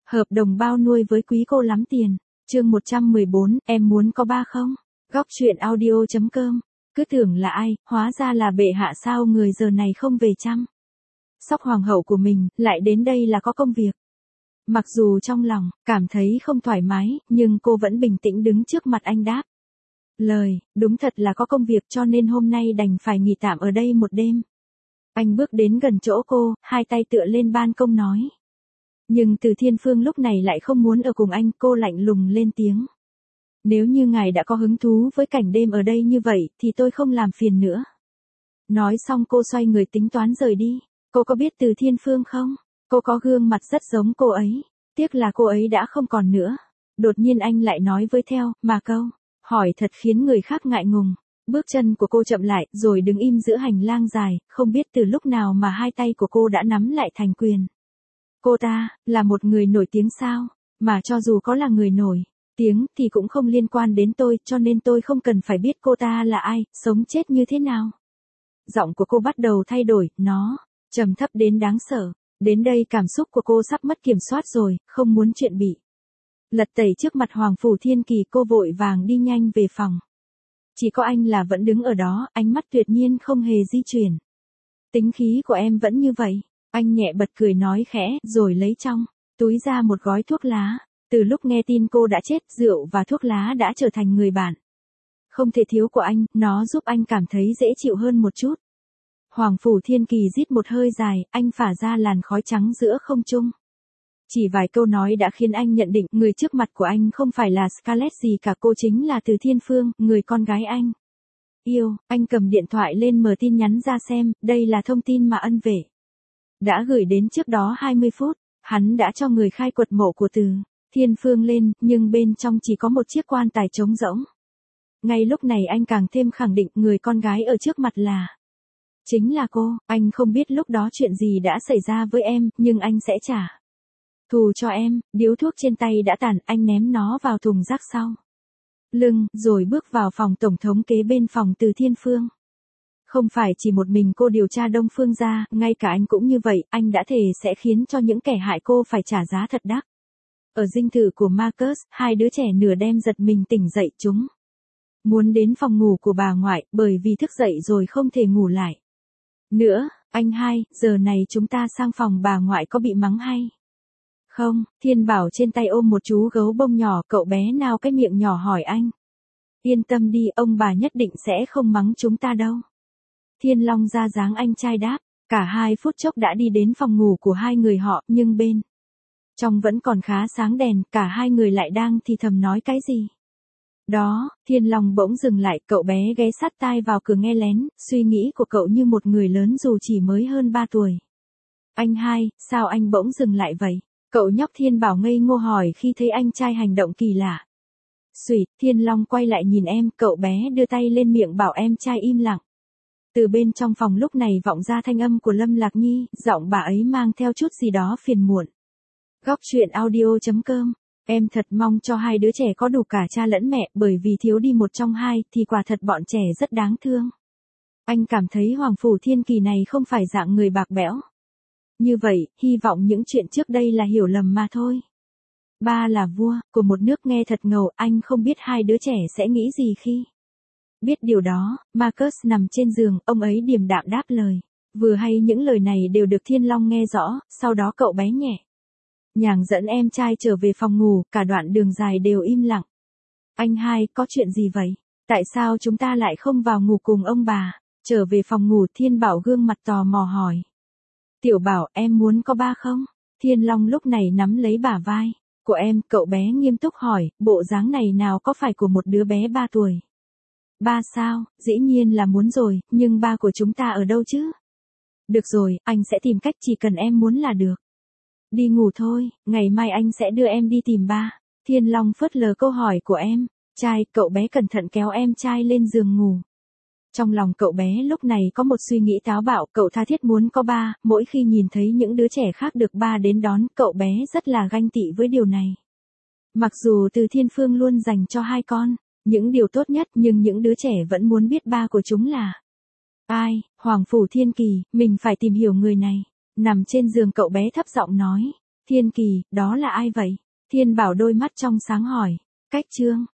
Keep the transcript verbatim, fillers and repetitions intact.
Hợp đồng bao nuôi với quý cô lắm tiền. Chương một trăm mười bốn, em muốn có ba không? Góc truyện audio chấm com. Cứ tưởng là ai, hóa ra là bệ hạ sao người giờ này không về chăm sóc hoàng hậu của mình, lại đến đây là có công việc. Mặc dù trong lòng, cảm thấy không thoải mái, nhưng cô vẫn bình tĩnh đứng trước mặt anh đáp. Lời, đúng thật là có công việc cho nên hôm nay đành phải nghỉ tạm ở đây một đêm. Anh bước đến gần chỗ cô, hai tay tựa lên ban công nói. Nhưng Từ Thiên Phương lúc này lại không muốn ở cùng anh, cô lạnh lùng lên tiếng. Nếu như ngài đã có hứng thú với cảnh đêm ở đây như vậy, thì tôi không làm phiền nữa. Nói xong cô xoay người tính toán rời đi. Cô có biết Từ Thiên Phương không? Cô có gương mặt rất giống cô ấy. Tiếc là cô ấy đã không còn nữa. Đột nhiên anh lại nói với theo, mà câu. Hỏi thật khiến người khác ngại ngùng. Bước chân của cô chậm lại, rồi đứng im giữa hành lang dài, không biết từ lúc nào mà hai tay của cô đã nắm lại thành quyền. Cô ta, là một người nổi tiếng sao? Mà cho dù có là người nổi tiếng thì cũng không liên quan đến tôi, cho nên tôi không cần phải biết cô ta là ai, sống chết như thế nào. Giọng của cô bắt đầu thay đổi, nó trầm thấp đến đáng sợ. Đến đây cảm xúc của cô sắp mất kiểm soát rồi, không muốn chuyện bị lật tẩy trước mặt Hoàng Phủ Thiên Kỳ, cô vội vàng đi nhanh về phòng. Chỉ có anh là vẫn đứng ở đó, ánh mắt tuyệt nhiên không hề di chuyển. Tính khí của em vẫn như vậy. Anh nhẹ bật cười nói khẽ, rồi lấy trong túi ra một gói thuốc lá. Từ lúc nghe tin cô đã chết, rượu và thuốc lá đã trở thành người bạn không thể thiếu của anh, nó giúp anh cảm thấy dễ chịu hơn một chút. Hoàng Phủ Thiên Kỳ rít một hơi dài, anh phả ra làn khói trắng giữa không trung. Chỉ vài câu nói đã khiến anh nhận định người trước mặt của anh không phải là Scarlett gì cả, cô chính là Từ Thiên Phương, người con gái anh yêu. Anh cầm điện thoại lên mở tin nhắn ra xem, đây là thông tin mà ân vệ đã gửi đến trước đó hai mươi phút. Hắn đã cho người khai quật mộ của Từ Thiên Phương lên, nhưng bên trong chỉ có một chiếc quan tài trống rỗng. Ngay lúc này anh càng thêm khẳng định người con gái ở trước mặt là chính là cô. Anh không biết lúc đó chuyện gì đã xảy ra với em, nhưng anh sẽ trả thù cho em. Điếu thuốc trên tay đã tàn, anh ném nó vào thùng rác sau lưng, rồi bước vào phòng tổng thống kế bên phòng Từ Thiên Phương. Không phải chỉ một mình cô điều tra Đông Phương gia, ngay cả anh cũng như vậy, anh đã thề sẽ khiến cho những kẻ hại cô phải trả giá thật đắt. Ở dinh thự của Marcus, hai đứa trẻ nửa đêm giật mình tỉnh dậy, chúng muốn đến phòng ngủ của bà ngoại, bởi vì thức dậy rồi không thể ngủ lại nữa. Anh hai, giờ này chúng ta sang phòng bà ngoại có bị mắng hay không? Thiên Bảo trên tay ôm một chú gấu bông nhỏ, cậu bé nào cái miệng nhỏ hỏi anh. Yên tâm đi, ông bà nhất định sẽ không mắng chúng ta đâu. Thiên Long ra dáng anh trai đáp. Cả hai phút chốc đã đi đến phòng ngủ của hai người họ, nhưng bên trong vẫn còn khá sáng đèn, cả hai người lại đang thì thầm nói cái gì đó. Thiên Long bỗng dừng lại, cậu bé ghé sát tai vào cửa nghe lén, suy nghĩ của cậu như một người lớn dù chỉ mới hơn ba tuổi. Anh hai, sao anh bỗng dừng lại vậy? Cậu nhóc Thiên Bảo ngây ngô hỏi khi thấy anh trai hành động kỳ lạ. Xùy, Thiên Long quay lại nhìn em, cậu bé đưa tay lên miệng bảo em trai im lặng. Từ bên trong phòng lúc này vọng ra thanh âm của Lâm Lạc Nhi, giọng bà ấy mang theo chút gì đó phiền muộn. Góc truyện audio chấm com. Em thật mong cho hai đứa trẻ có đủ cả cha lẫn mẹ, bởi vì thiếu đi một trong hai thì quả thật bọn trẻ rất đáng thương. Anh cảm thấy Hoàng Phủ Thiên Kỳ này không phải dạng người bạc bẽo như vậy, hy vọng những chuyện trước đây là hiểu lầm mà thôi. Ba là vua của một nước nghe thật ngầu, anh không biết hai đứa trẻ sẽ nghĩ gì khi biết điều đó. Marcus nằm trên giường, ông ấy điềm đạm đáp lời. Vừa hay những lời này đều được Thiên Long nghe rõ, sau đó cậu bé nhẹ nhàng dẫn em trai trở về phòng ngủ, cả đoạn đường dài đều im lặng. Anh hai, có chuyện gì vậy? Tại sao chúng ta lại không vào ngủ cùng ông bà? Trở về phòng ngủ, Thiên Bảo gương mặt tò mò hỏi. Tiểu Bảo, em muốn có ba không? Thiên Long lúc này nắm lấy bả vai của em, cậu bé nghiêm túc hỏi, bộ dáng này nào có phải của một đứa bé ba tuổi. Ba sao, dĩ nhiên là muốn rồi, nhưng ba của chúng ta ở đâu chứ? Được rồi, anh sẽ tìm cách, chỉ cần em muốn là được. Đi ngủ thôi, ngày mai anh sẽ đưa em đi tìm ba. Thiên Long phớt lờ câu hỏi của em trai, cậu bé cẩn thận kéo em trai lên giường ngủ. Trong lòng cậu bé lúc này có một suy nghĩ táo bạo, cậu tha thiết muốn có ba, mỗi khi nhìn thấy những đứa trẻ khác được ba đến đón, cậu bé rất là ganh tị với điều này. Mặc dù Từ Thiên Phương luôn dành cho hai con những điều tốt nhất, nhưng những đứa trẻ vẫn muốn biết ba của chúng là ai. Hoàng Phủ Thiên Kỳ, mình phải tìm hiểu người này. Nằm trên giường cậu bé thấp giọng nói. Thiên Kỳ, đó là ai vậy? Thiên Bảo đôi mắt trong sáng hỏi. Cách Trương.